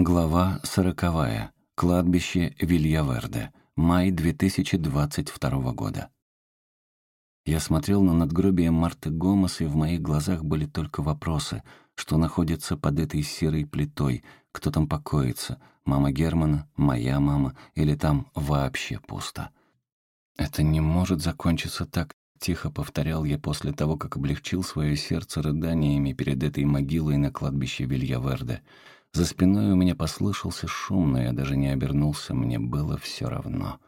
Глава 40. Кладбище Вильяверде. Май 2022 года. Я смотрел на надгробие Марты Гомес, и в моих глазах были только вопросы, что находится под этой серой плитой, кто там покоится, мама Германа, моя мама, или там вообще пусто. «Это не может закончиться так», — тихо повторял я после того, как облегчил свое сердце рыданиями перед этой могилой на кладбище Вильяверде. За спиной у меня послышался шум, но я даже не обернулся, мне было все равно.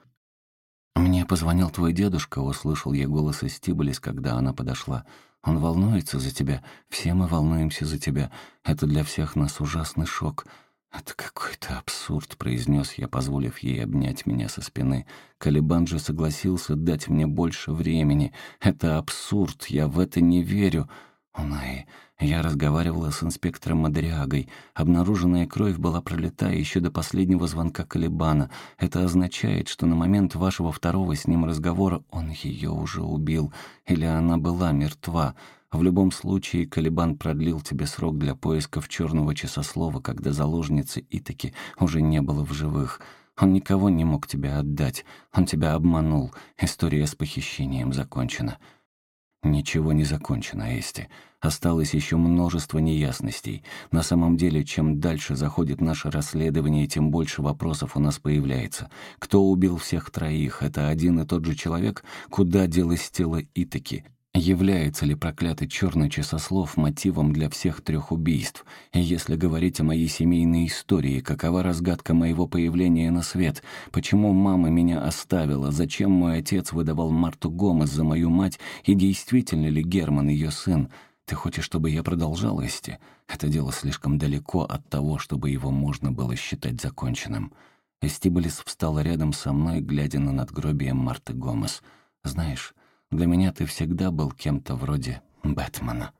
«Мне позвонил твой дедушка», — услышал я голос Эстибалис, когда она подошла. «Он волнуется за тебя, все мы волнуемся за тебя. Это для всех нас ужасный шок». «Это какой-то абсурд», — произнес я, позволив ей обнять меня со спины. Калибан же согласился дать мне больше времени. «Это абсурд, я в это не верю». «Унай, я разговаривала с инспектором Мадриагой. Обнаруженная кровь была пролита еще до последнего звонка Калибана. Это означает, что на момент вашего второго с ним разговора он ее уже убил, или она была мертва. В любом случае, Калибан продлил тебе срок для поисков черного часослова, когда заложницы Итаки уже не было в живых. Он никого не мог тебя отдать. Он тебя обманул. История с похищением закончена». «Ничего не закончено, Эсти. Осталось еще множество неясностей. На самом деле, чем дальше заходит наше расследование, тем больше вопросов у нас появляется. Кто убил всех троих? Это один и тот же человек? Куда делось тело Итаки? Является ли проклятый черный часослов мотивом для всех трех убийств? И если говорить о моей семейной истории, какова разгадка моего появления на свет? Почему мама меня оставила? Зачем мой отец выдавал Марту Гомес за мою мать? И действительно ли Герман ее сын? Ты хочешь, чтобы я продолжал, Эсти? Это дело слишком далеко от того, чтобы его можно было считать законченным». Эстибалис встала рядом со мной, глядя на надгробие Марты Гомес. «Знаешь, для меня ты всегда был кем-то вроде Бэтмена».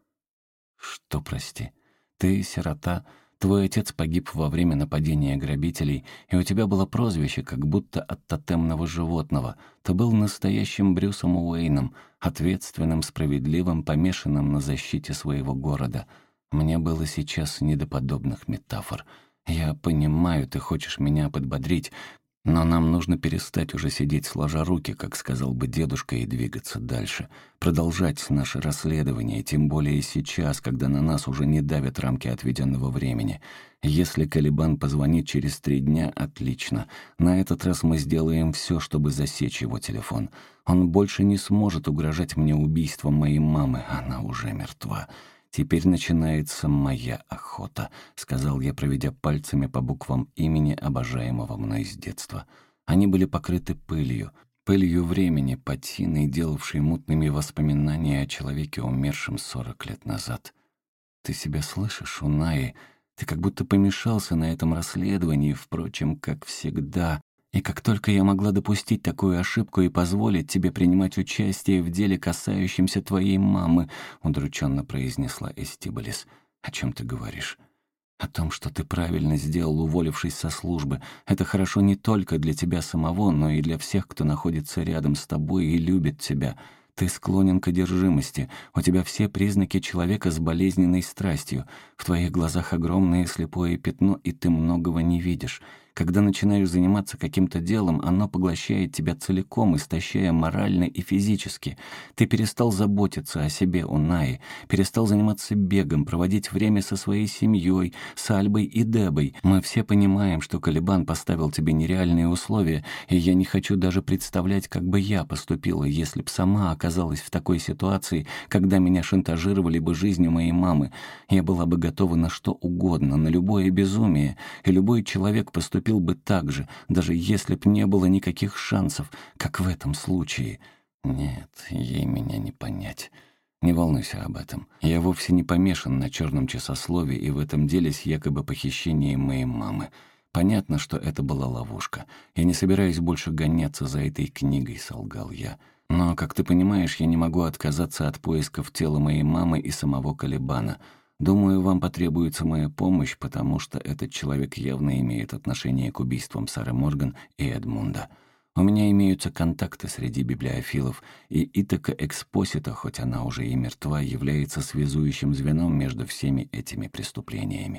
«Что, прости? Ты сирота, твой отец погиб во время нападения грабителей, и у тебя было прозвище, как будто от тотемного животного. Ты был настоящим Брюсом Уэйном, ответственным, справедливым, помешанным на защите своего города. Мне было сейчас не до подобных метафор. Я понимаю, ты хочешь меня подбодрить, но нам нужно перестать уже сидеть сложа руки, как сказал бы дедушка, и двигаться дальше. Продолжать наше расследование, тем более сейчас, когда на нас уже не давят рамки отведенного времени. Если Калибан позвонит через 3 дня, отлично. На этот раз мы сделаем все, чтобы засечь его телефон. Он больше не сможет угрожать мне убийством моей мамы, она уже мертва. «Теперь начинается моя охота», — сказал я, проведя пальцами по буквам имени, обожаемого мной с детства. Они были покрыты пылью времени, патиной, делавшей мутными воспоминания о человеке, умершем 40 лет назад. «Ты себя слышишь, Унаи? Ты как будто помешался на этом расследовании, впрочем, как всегда. И как только я могла допустить такую ошибку и позволить тебе принимать участие в деле, касающемся твоей мамы», — удрученно произнесла Эстибалис. «О чем ты говоришь?» «О том, что ты правильно сделал, уволившись со службы. Это хорошо не только для тебя самого, но и для всех, кто находится рядом с тобой и любит тебя. Ты склонен к одержимости. У тебя все признаки человека с болезненной страстью. В твоих глазах огромное слепое пятно, и ты многого не видишь. Когда начинаешь заниматься каким-то делом, оно поглощает тебя целиком, истощая морально и физически. Ты перестал заботиться о себе, Унаи, перестал заниматься бегом, проводить время со своей семьей, с Альбой и Дебой. Мы все понимаем, что Калибан поставил тебе нереальные условия, и я не хочу даже представлять, как бы я поступила, если б сама оказалась в такой ситуации, когда меня шантажировали бы жизнью моей мамы. Я была бы готова на что угодно, на любое безумие, и любой человек поступил бы так же, даже если б не было никаких шансов, как в этом случае. Нет, ей меня не понять. Не волнуйся об этом. Я вовсе не помешан на черном часослове и в этом деле с якобы похищением моей мамы. Понятно, что это была ловушка. Я не собираюсь больше гоняться за этой книгой, солгал я. Но, как ты понимаешь, я не могу отказаться от поисков тела моей мамы и самого Калибана. Думаю, вам потребуется моя помощь, потому что этот человек явно имеет отношение к убийствам Сары Морган и Эдмунда. У меня имеются контакты среди библиофилов, и Итака Экспосита, хоть она уже и мертва, является связующим звеном между всеми этими преступлениями.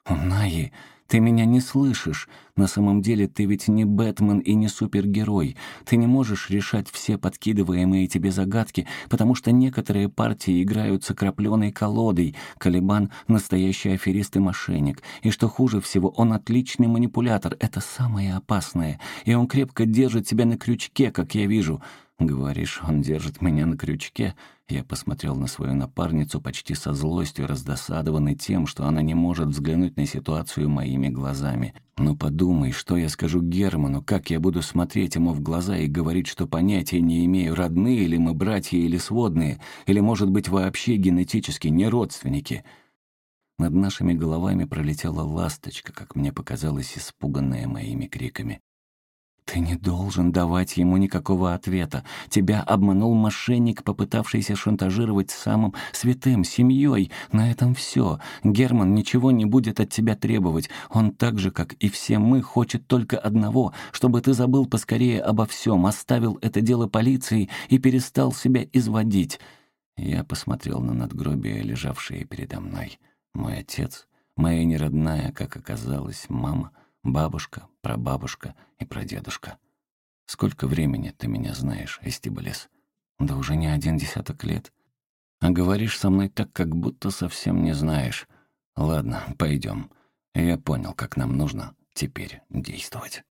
«Унаи, ты меня не слышишь. На самом деле ты ведь не Бэтмен и не супергерой. Ты не можешь решать все подкидываемые тебе загадки, потому что некоторые партии играются крапленой колодой. Калибан — настоящий аферист и мошенник. И что хуже всего, он отличный манипулятор. Это самое опасное. И он крепко держит тебя на крючке, как я вижу». «Говоришь, он держит меня на крючке?» Я посмотрел на свою напарницу почти со злостью, раздосадованный тем, что она не может взглянуть на ситуацию моими глазами. «Ну подумай, что я скажу Герману, как я буду смотреть ему в глаза и говорить, что понятия не имею, родные ли мы братья или сводные, или, может быть, вообще генетически не родственники». Над нашими головами пролетела ласточка, как мне показалось, испуганная моими криками. «Ты не должен давать ему никакого ответа. Тебя обманул мошенник, попытавшийся шантажировать самым святым, семьей. На этом все. Герман ничего не будет от тебя требовать. Он так же, как и все мы, хочет только одного, чтобы ты забыл поскорее обо всем, оставил это дело полиции и перестал себя изводить». Я посмотрел на надгробие, лежавшее передо мной. Мой отец, моя неродная, как оказалось, мама — бабушка, прабабушка и прадедушка. Сколько времени ты меня знаешь, Эстибалес? Да уже не 1 лет. А говоришь со мной так, как будто совсем не знаешь. Ладно, пойдем. Я понял, как нам нужно теперь действовать.